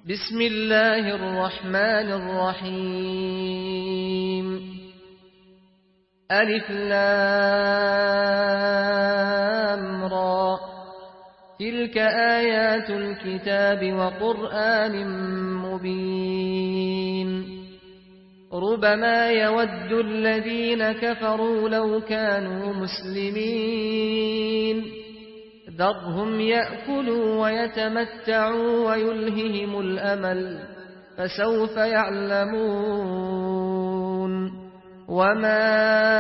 بسم الله الرحمن الرحيم ألف لام را تلك آيات الكتاب وقرآن مبين ربما يود الذين كفروا لو كانوا مسلمين ذرهم يأكلوا ويتمتعوا ويلههم الأمل فسوف يعلمون وما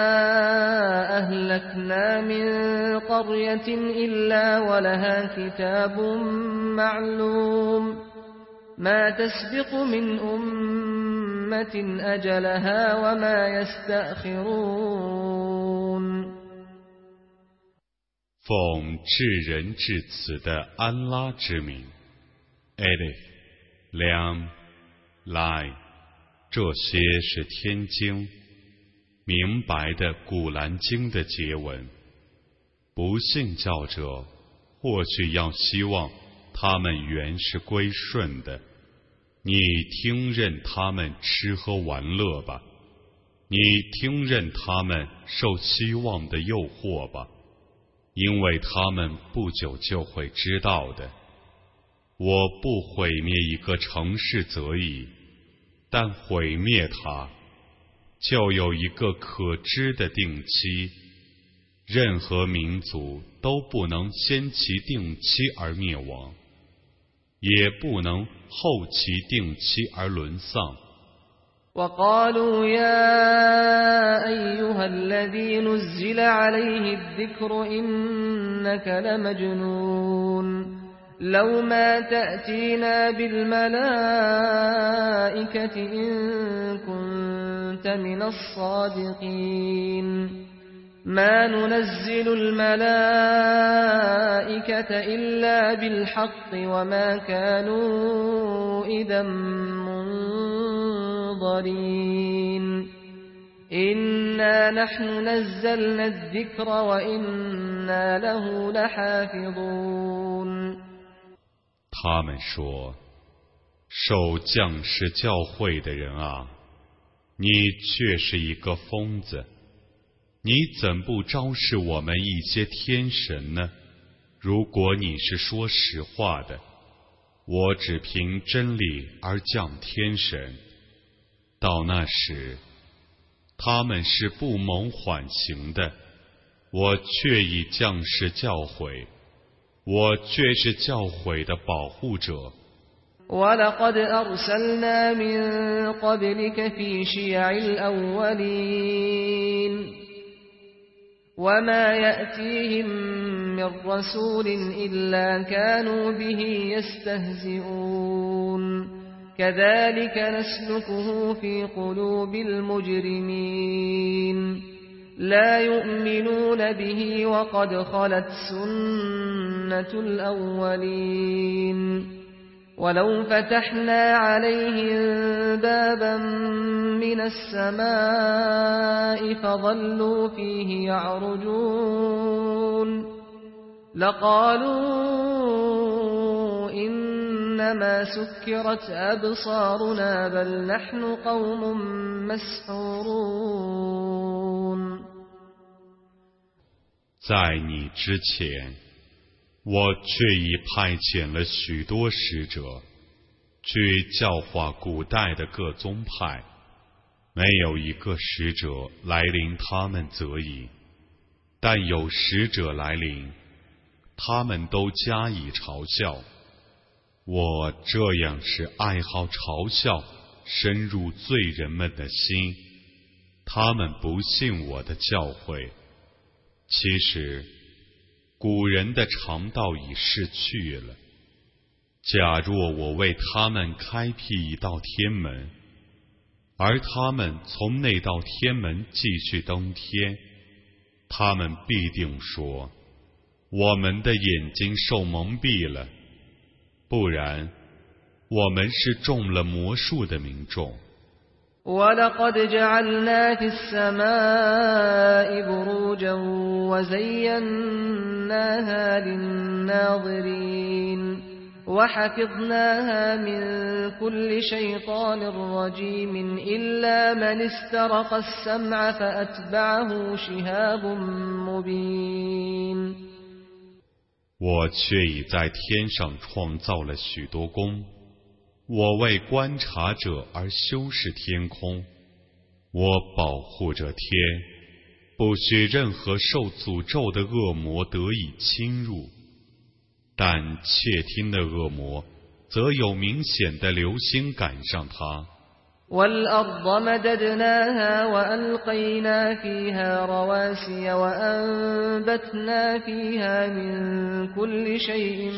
أهلكنا من قرية إلا ولها كتاب معلوم ما تسبق من أمة أجلها وما يستأخرون 奉至仁至慈的安拉之名 Alif Lam Lai 这些是天经明白的古兰经的结文，不信教者或许要希望他们原是归顺的，你听任他们吃喝玩乐吧，你听任他们受希望的诱惑吧，因为他们不久就会知道的。我不毁灭一个城市则已，但毁灭它就有一个可知的定期，任何民族都不能先其定期而灭亡，也不能后其定期而沦丧。 وقالوا يا أيها الذي نزل عليه الذكر إنك لمجنون لو ما تأتينا بالملائكة إن كنت من الصادقين ما ننزل الملائكة إلا بالحق وما كانوا إذا منظرين إنا نحن نزلنا الذكر وإنا له لحافظون 他们说，受降世教诲的人啊，你却是一个疯子，你怎不昭示我们一些天神呢？如果你是说实话的，我只凭真理而降天神，到那时他们是不蒙缓刑的，我却已降世教诲，我却是教诲的保护者。 وَلَقَدْ أَرْسَلْنَا مِن قَبْلِكَ فِي شِيَعِ الْأَوَّلِينَ وَمَا يَأْتِيهِم مِّن رَّسُولٍ إِلَّا كَانُوا بِهِ يَسْتَهْزِئُونَ كَذَلِكَ نَسْلُكُهُ فِي قُلُوبِ الْمُجْرِمِينَ لا يؤمنون به وقد خلت سنة الأولين ولو فتحنا عليهم بابا من السماء فظلوا فيه يعرجون لقالوا إنما سكرت أبصارنا بل نحن قوم مسحورون 在你之前，我却已派遣了许多使者，去教化古代的各宗派，没有一个使者来临他们则已，但有使者来临，他们都加以嘲笑。我这样是爱好嘲笑深入罪人们的心，他们不信我的教诲。其实古人的常道已逝去了，假若我为他们开辟一道天门，而他们从那道天门继续登天，他们必定说，我们的眼睛受蒙蔽了，不然我们是中了魔术的民众。 وَلَقَدْ جَعَلْنَا فِي السَّمَاءِ بُرُوجًا وَزَيَّنَّاهَا لِلنَّاظِرِينَ وحفظناها من كل شيطان رجيم إلا من استرق السمع فأتبعه شهاب مبين 我却已在天上创造了许多宫，我为观察者而修饰天空，我保护着天，不许任何受诅咒的恶魔得以侵入，但窃听的恶魔则有明显的流星赶上他。 والأرض مددناها وألقينا فيها رواسي وأنبتنا فيها من كل شيء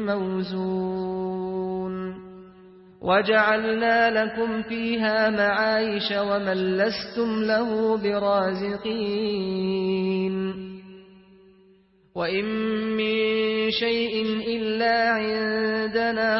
موزون وجعلنا لكم فيها معايش ومن لستم له برازقين وإن من شيء إلا عندنا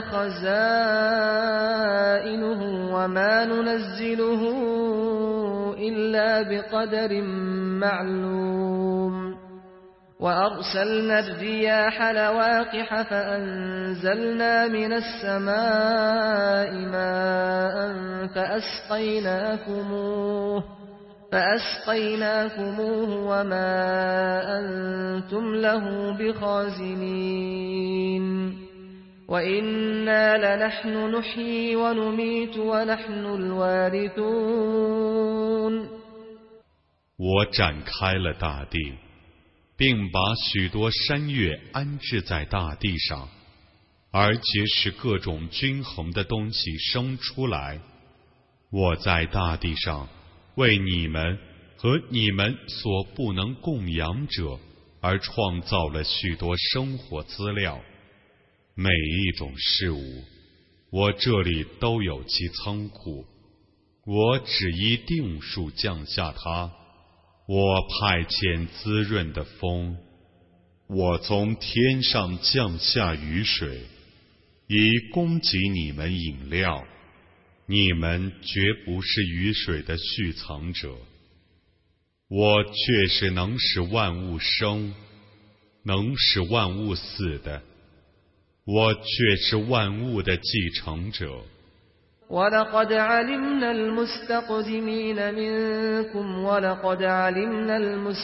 خزائنه وما ننزله إلا بقدر معلوم وأرسلنا الرياح لواقح فأنزلنا من السماء ماء فأسقيناكموه وما أنتم له بخازنين وإنا لنحن نحيي ونميت ونحن الوارثون 我展开了大地，并把许多山岳安置在大地上，而且使各种均衡的东西生出来。我在大地上为你们和你们所不能供养者而创造了许多生活资料，每一种事物，我这里都有其仓库，我只依定数降下它，我派遣滋润的风，我从天上降下雨水，以供给你们饮料，你们绝不是雨水的蓄藏者。我却是能使万物生，能使万物死的，我却是万物的继承者。 ولقد علمنا المستقدمين منكم ولقد علمنا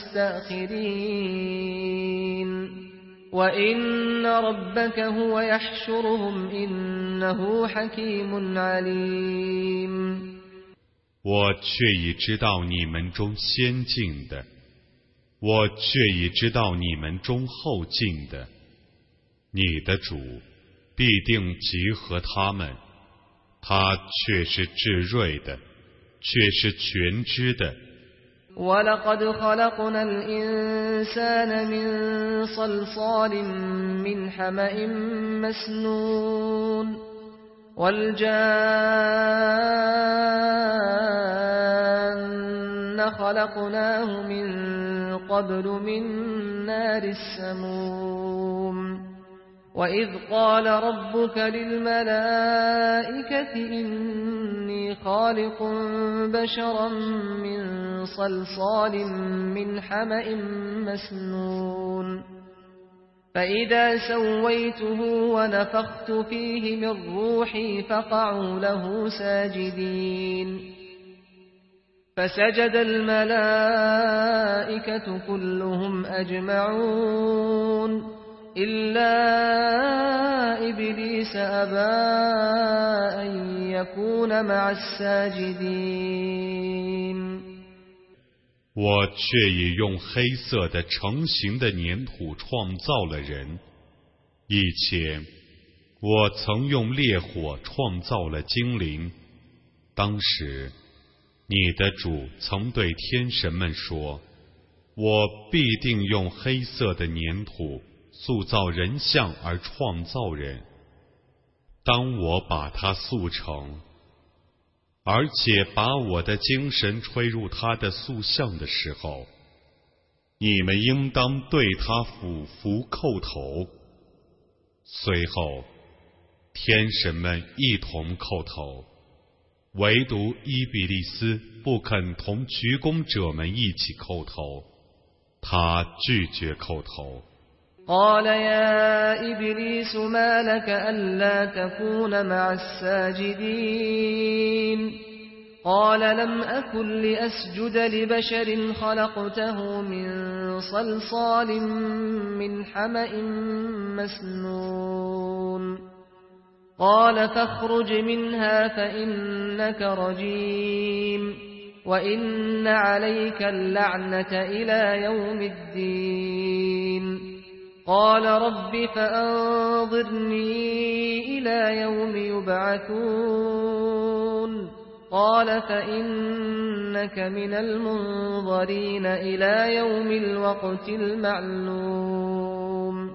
المستأخرين وإن ربك هو يحشرهم إنه حكيم عليم 我却已知道你们中先进的，我却已知道你们中后进的，你的主必定集合他们，他却是至睿的，却是全知的。 ولقد خلقنا الإنسان من صلصال من حمأ مسنون والجان خلقناه من قبل من نار السموم وإذ قال ربك للملائكة إني خالق بشرا من صلصال من حمأ مسنون فإذا سويته ونفخت فيه من روحي فقعوا له ساجدين فسجد الملائكة كلهم أجمعون إلا إبليس أبى أن يكون مع الساجدين 我却已用黑色的成形的粘土创造了人，以前我曾用烈火创造了精灵。当时你的主曾对天神们说，我必定用黑色的粘土塑造人像而创造人。当我把它塑成，而且把我的精神吹入他的塑像的时候，你们应当对他俯伏叩头。随后天神们一同叩头，唯独伊比利斯不肯同鞠躬者们一起叩头，他拒绝叩头。 قال يا إبليس ما لك ألا تكون مع الساجدين قال لم أكن لأسجد لبشر خلقته من صلصال من حمأ مسنون قال فاخرج منها فإنك رجيم وإن عليك اللعنة إلى يوم الدين قال رب فأنظرني إلى يوم يبعثون قال فإنك من المنظرين إلى يوم الوقت المعلوم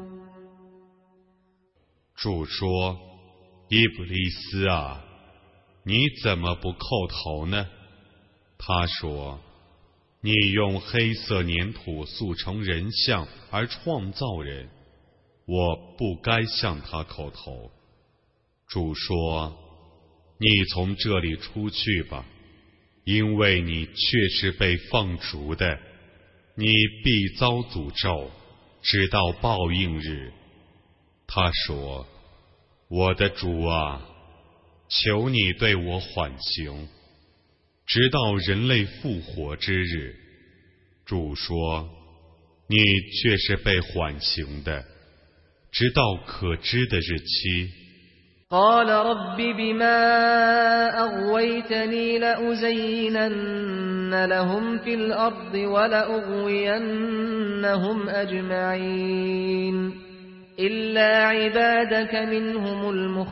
主说：“伊布利斯啊，你怎么不叩头呢？”他说：“你用黑色粘土塑成人像而创造人，我不该向他叩头。”主说：“你从这里出去吧，因为你却是被放逐的，你必遭诅咒，直到报应日。”他说：“我的主啊，求你对我缓刑，直到人类复活之日。”主说：“你却是被缓刑的，直到可知的日期。” قال رب بما أغويتني لأزينن لهم في الأرض ولأغوينهم أجمعين إلا عبادك منهم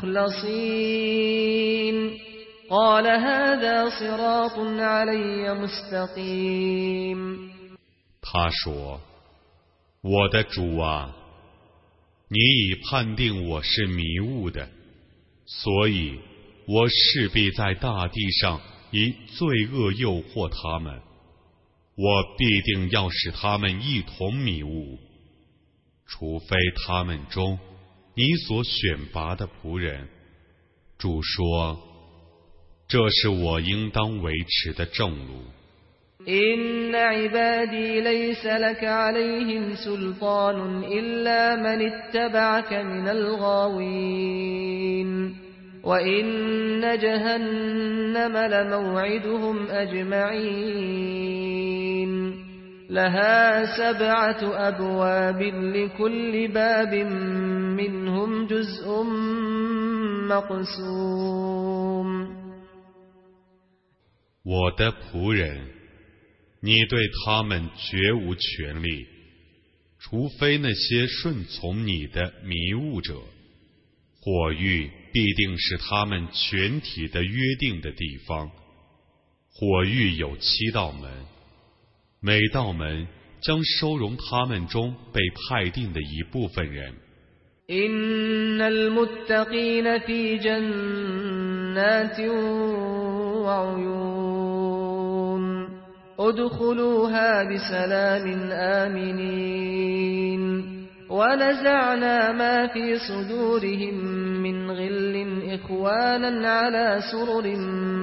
المخلصين قال هذا صراط علي مستقيم 他说：“我的主啊，你已判定我是迷雾的，所以我势必在大地上以罪恶诱惑他们，我必定要使他们一同迷雾，除非他们中你所选拔的仆人。”主说：“这是我应当维持的正路。” إن عبادي ليس لك عليهم سلطان إلا من اتبعك من الغاوين وإن جهنم لموعدهم أجمعين لها 7 أبواب لكل باب منهم جزء مقسوم 我的仆人，你对他们绝无权利，除非那些顺从你的迷雾者。火狱必定是他们全体的约定的地方。火狱有7道门，每道门将收容他们中被派定的一部分人。 إن المتقين في جنات وعيون ادخلوها بسلام آمنين ونزعنا ما في صدورهم من غل إخوانا على سرر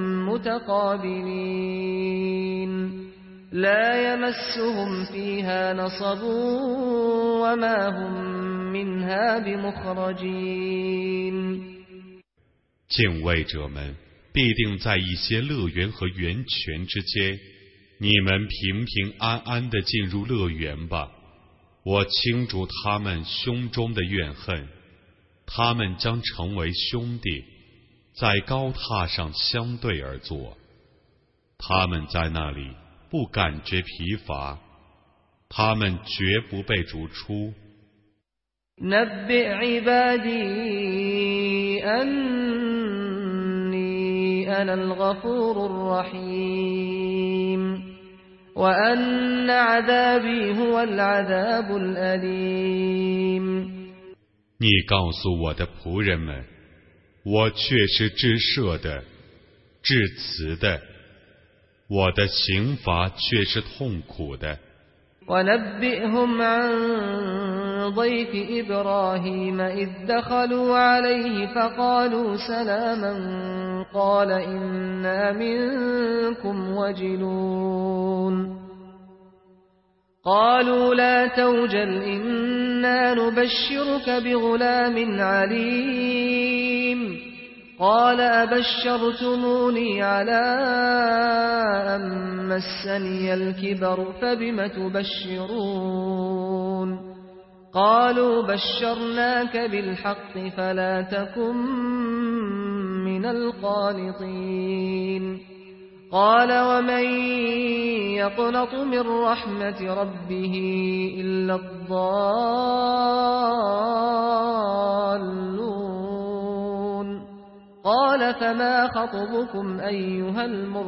متقابلين لا يمسهم فيها نصب وما هم منها بمخرجين 敬畏者们必定在一些乐园和源泉之间，你们平平安安地进入乐园吧。我清除他们胸中的怨恨，他们将成为兄弟，在高榻上相对而坐。他们在那里不感觉疲乏，他们绝不被逐出。 نبئ عبادي أني أنا الغفور الرحيم وأن عذابي هو العذاب الأليم 你告诉我的仆人们，我却是至赦的、至慈的，我的刑罚却是痛苦的。 ونبئهم عن ضيف إبراهيم إذ دخلوا عليه فقالوا سلاما قال إنا منكم وجلون قالوا لا توجل إنا نبشرك بغلام عليم قال أبشرتموني على أن مسني الكبر فبم تبشرون قالوا بشرناك بالحق فلا تكن من القانطين قال ومن يقنط من رحمة ربه إلا الضالون قال فما خطبكم أيها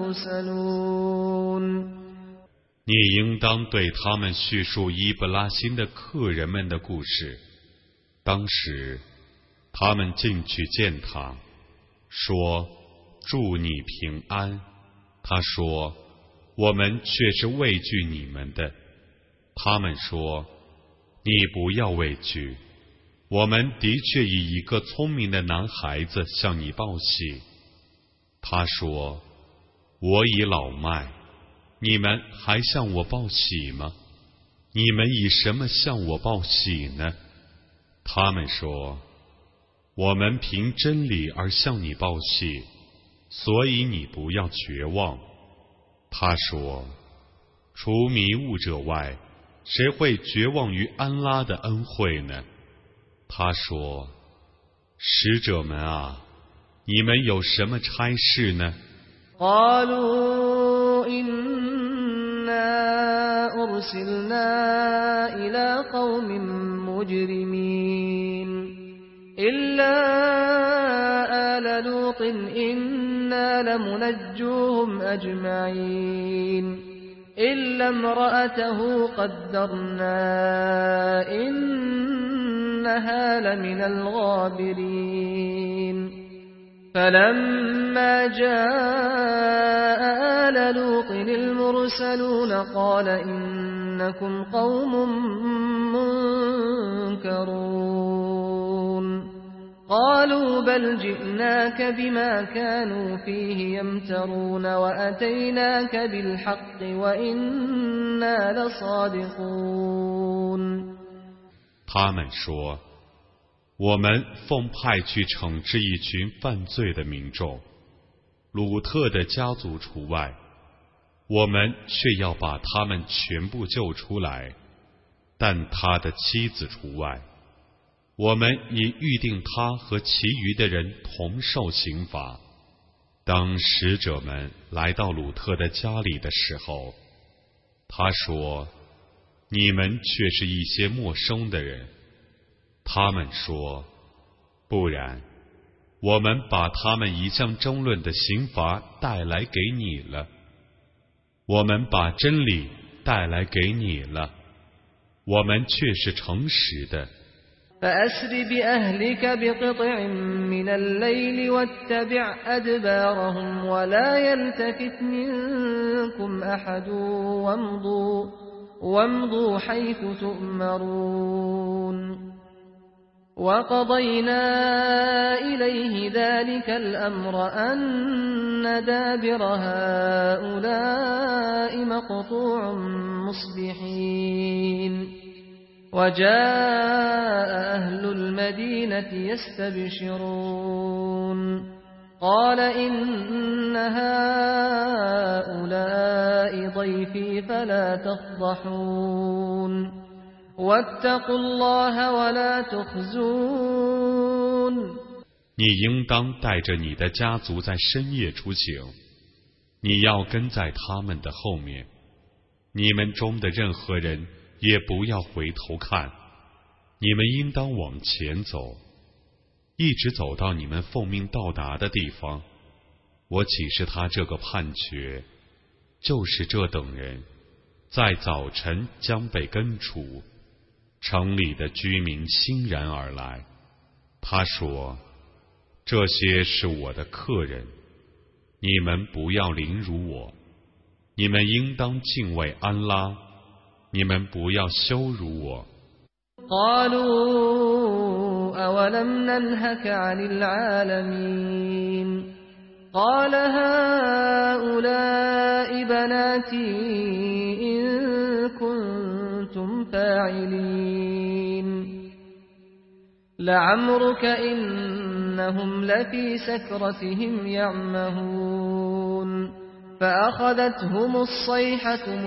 المرسلون 你应当对他们叙述伊布拉欣的客人们的故事。当时，他们进去见他，说：“祝你平安。”他说：“我们却是畏惧你们的。”他们说：“你不要畏惧，我们的确以一个聪明的男孩子向你报喜。”他说：“我已老迈。”你们还向我报喜吗？你们以什么向我报喜呢？他们说：“我们凭真理而向你报喜，所以你不要绝望。”他说：“除迷雾者外，谁会绝望于安拉的恩惠呢？”他说：“使者们啊，你们有什么差事呢？” أرسلنا إلى قوم مجرمين إلا آل لوط إنا لمنجوهم أجمعين إلا امرأته قدرنا إنها لمن الغابرين فلما جاء آل لوط المرسلون قال إنكم قوم منكرون قالوا بل جئناك بما كانوا فيه يمترون وأتيناك بالحق وإنا لصادقون 他们说我们奉派去惩治一群犯罪的民众，鲁特的家族除外，我们却要把他们全部救出来，但他的妻子除外。我们已预定他和其余的人同受刑罚。当使者们来到鲁特的家里的时候，他说：“你们却是一些陌生的人。”他们说：“不然，我们把他们一向争论的刑罚带来给你了。我们把真理带来给你了，我们却是诚实的。” فأسر بأهلك بقطع من الليل واتبع أدبارهم ولا يلتفت منكم أحد وامضوا حيث تؤمرون وقضينا إليه ذلك الأمر أن دابر هؤلاء مقطوع مصبحين وجاء أهل المدينة يستبشرون قال إن هؤلاء ضيفي فلا تفضحون واتقوا الله ولا تخزون 你应当带着你的家族在深夜出行，你要跟在他们的后面，你们中的任何人也不要回头看，你们应当往前走，一直走到你们奉命到达的地方。我启示他这个判决，就是这等人在早晨将被根除，城里的居民欣然而来。他说：“这些是我的客人，你们不要凌辱我，你们应当敬畏安拉，你们不要羞辱我。” قالوا أولم ننهك عن العالمين قال هؤلاء بناتي إن كنتم فاعلين لعمرك إنهم لفي سكرتهم يعمهون فأخذتهم الصيحة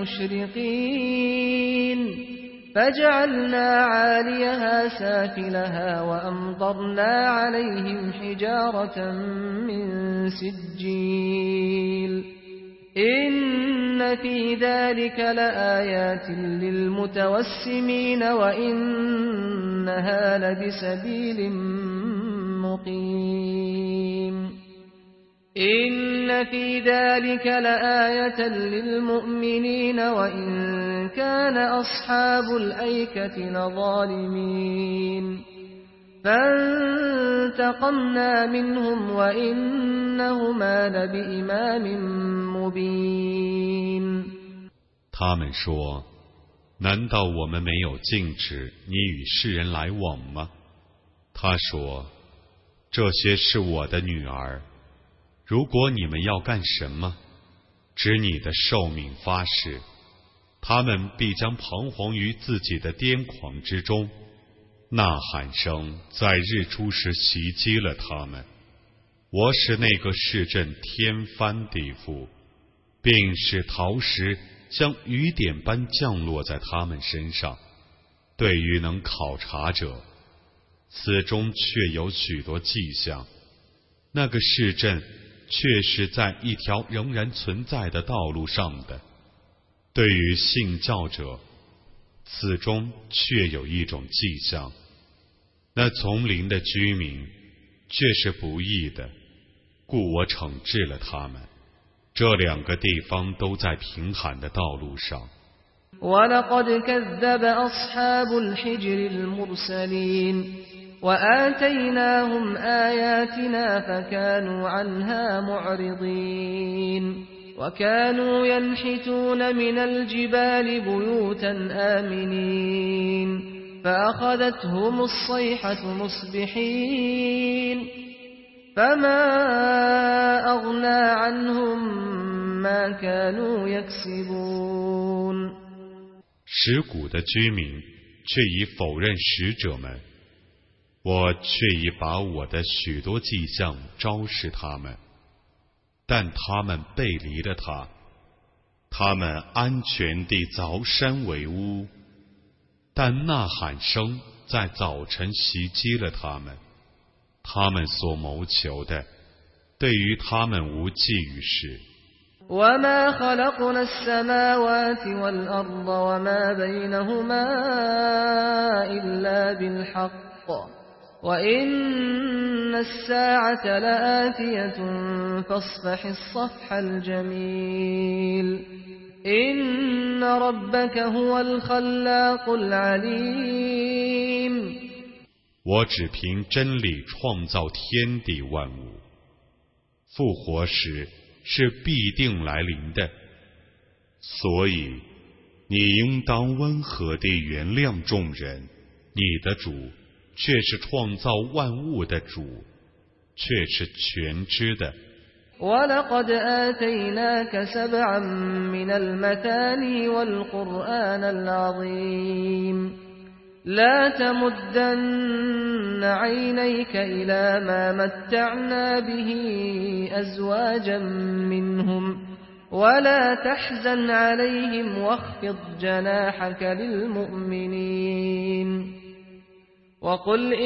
مشرقين فجعلنا عاليها سافلها وأمطرنا عليهم حجارة من سجيل إن في ذلك لآيات للمتوسمين وإنها لبسبيل مقيم إن في ذلك لآية للمؤمنين وإن كان أصحاب الأيكة لظالمين فانتقمنا منهم وإنهما لبإمام مبين 他们说：“难道我们没有禁止你与世人来往吗？”他说：“这些是我的女儿。如果你们要干什么，指你的寿命发誓，他们必将彷徨于自己的癫狂之中。呐喊声在日出时袭击了他们。我使那个市镇天翻地覆，并使陶石像雨点般降落在他们身上。对于能考察者，此中确有许多迹象。那个市镇确是在一条仍然存在的道路上的。对于信教者，此中确有一种迹象。那丛林的居民却是不义的，故我惩治了他们。这两个地方都在平坦的道路上。 وَلَقَدْ كَذَّبَ أَصْحَابُ الْحِجْرِ الْمُرْسَلِينَ وَآتَيْنَاهُمْ آيَاتِنَا فَكَانُوا عَنْهَا مُعْرِضِينَ وَكَانُوا يَنْحِتُونَ مِنَ الْجِبَالِ بُيُوتًا آمِنِينَ فأخذتهم الصيحة مصبحين فما أغنى عنهم ما كانوا يكسبون 石谷的居民却已否认使者们，我却已把我的许多迹象昭示他们，但他们背离了他，他们安全地凿山为屋。但呐喊声在早晨袭击了他们，他们所谋求的对于他们无济于事。 وما خلقنا السماوات والأرض وما بينهما إلا بالحق وإن الساعة لآتية فاصفح الصفح الجميل إن ربك هو الخلاق العليم 我只凭真理创造天地万物，复活时是必定来临的，所以你应当温和地原谅众人。你的主却是创造万物的主，却是全知的。 وَلَقَدْ آتَيْنَاكَ سَبْعًا مِنَ الْمَثَانِي وَالْقُرْآنَ الْعَظِيمَ لَا تَمُدَّنَّ عَيْنَيْكَ إِلَى مَا مَتَّعْنَا بِهِ أَزْوَاجًا مِّنْهُمْ وَلَا تَحْزَنْ عَلَيْهِمْ وَاخْفِضْ جَنَاحَكَ لِلْمُؤْمِنِينَ وَقُلْ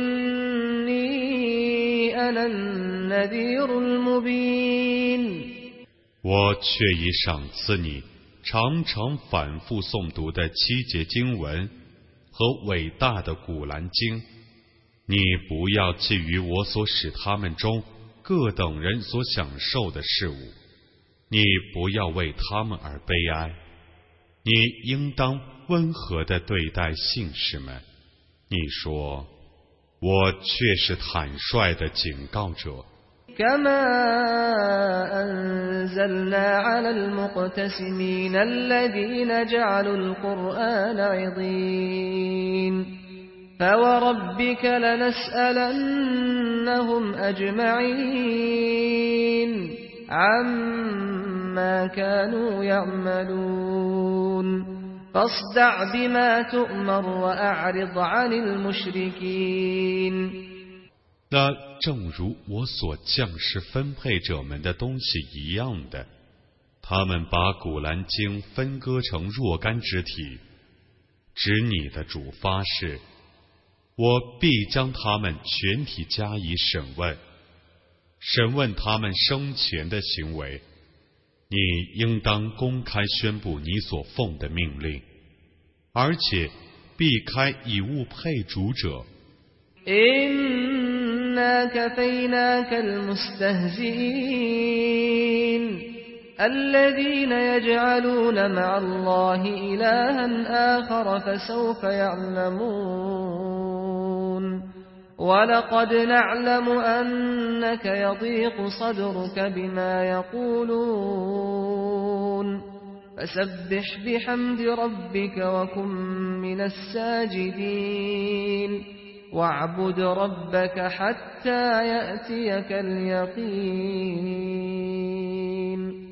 إِنِّي أَنَا النَّذِيرُ الْمُبِينُ 我却已赏赐你常常反复诵读的7节经文和伟大的古兰经。你不要觊觎我所使他们中各等人所享受的事物，你不要为他们而悲哀，你应当温和地对待信士们。你说，我却是坦率的警告者。 كما أنزلنا على المقتسمين الذين جعلوا القرآن عضين فوربك لنسألنهم أجمعين عما كانوا يعملون فاصدع بما تؤمر وأعرض عن المشركين。 那正如我所降示分配者们的东西一样的，他们把古兰经分割成若干肢体，指你的主发誓，我必将他们全体加以审问，审问他们生前的行为。你应当公开宣布你所奉的命令，而且避开以物配主者。 إنا كفيناك المستهزئين الذين يجعلون مع الله إلها آخر فسوف يعلمون ولقد نعلم أنك يضيق صدرك بما يقولون فسبح بحمد ربك وكن من الساجدين واعبد ربك حتى يأتيك اليقين。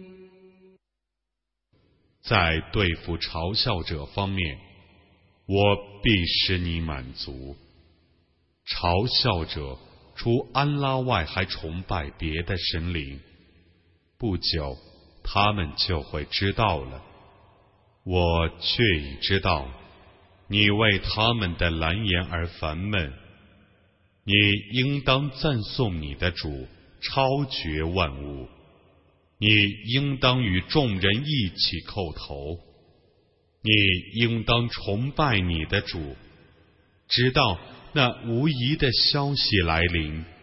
在对付嘲笑者方面，我必使你满足。嘲笑者除安拉外还崇拜别的神灵，不久他们就会知道了。我却已知道，你为他们的蓝言而烦闷，你应当赞颂你的主超绝万物，你应当与众人一起叩头，你应当崇拜你的主，直到那无疑的消息来临。